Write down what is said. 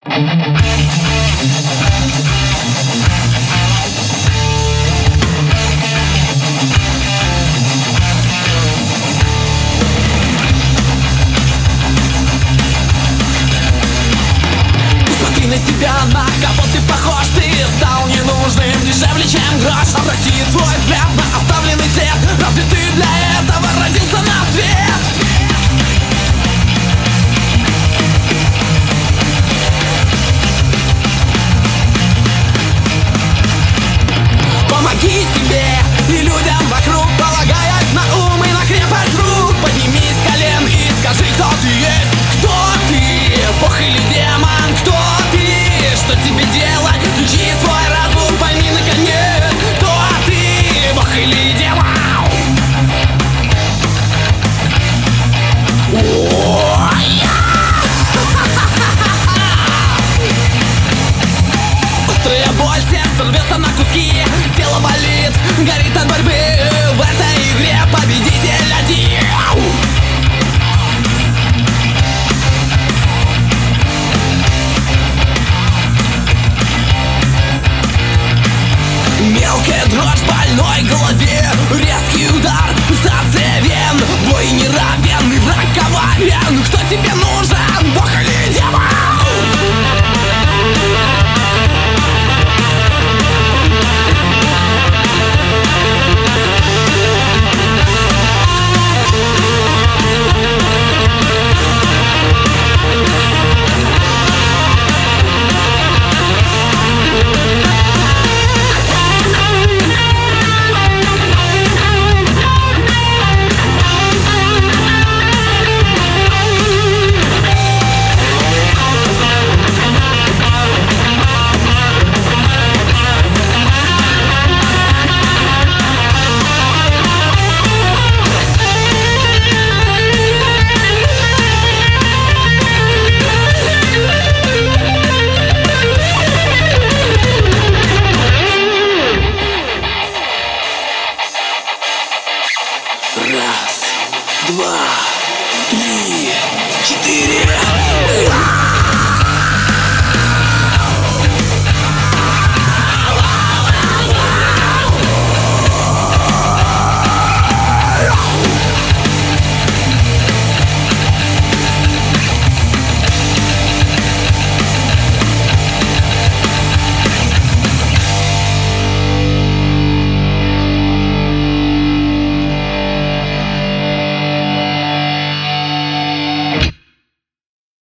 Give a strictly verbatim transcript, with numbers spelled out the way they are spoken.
Посмотри на себя, на кого ты похож. Ты стал ненужным, дешевле, чем грош. Обрати свой взгляд на оставленный след. Разве ты для этого родился на свет? Помоги себе и людям вокруг, полагаясь на ум и на крепость рук. Поднимись с колен и скажи, кто ты есть. Кто ты? Бог или демон? Кто ты? Что тебе делать? Включи свой разум, пойми наконец. Кто ты? Бог или демон? Острая боль, сердце рвется на куски. Тело болит, горит от борьбы. В этой игре победитель один. Мелкая дрожь в больной голове. Резкий удар, пульсация вен. Бой не равен, и враг коварен. Кто тебе нужен? Бог или